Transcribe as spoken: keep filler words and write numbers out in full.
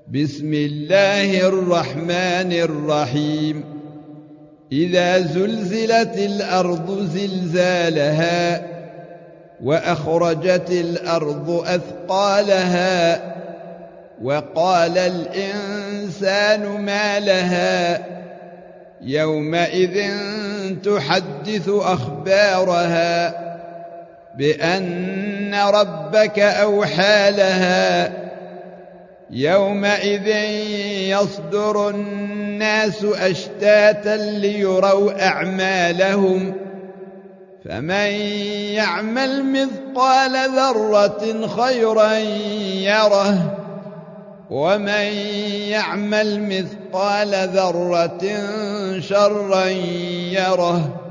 بسم الله الرحمن الرحيم إذا زلزلت الأرض زلزالها وأخرجت الأرض أثقالها وقال الإنسان ما لها يومئذ تحدث أخبارها بأن ربك أوحى لها يومئذ يصدر الناس أشتاتا ليروا أعمالهم فمن يعمل مثقال ذرة خيرا يره ومن يعمل مثقال ذرة شرا يره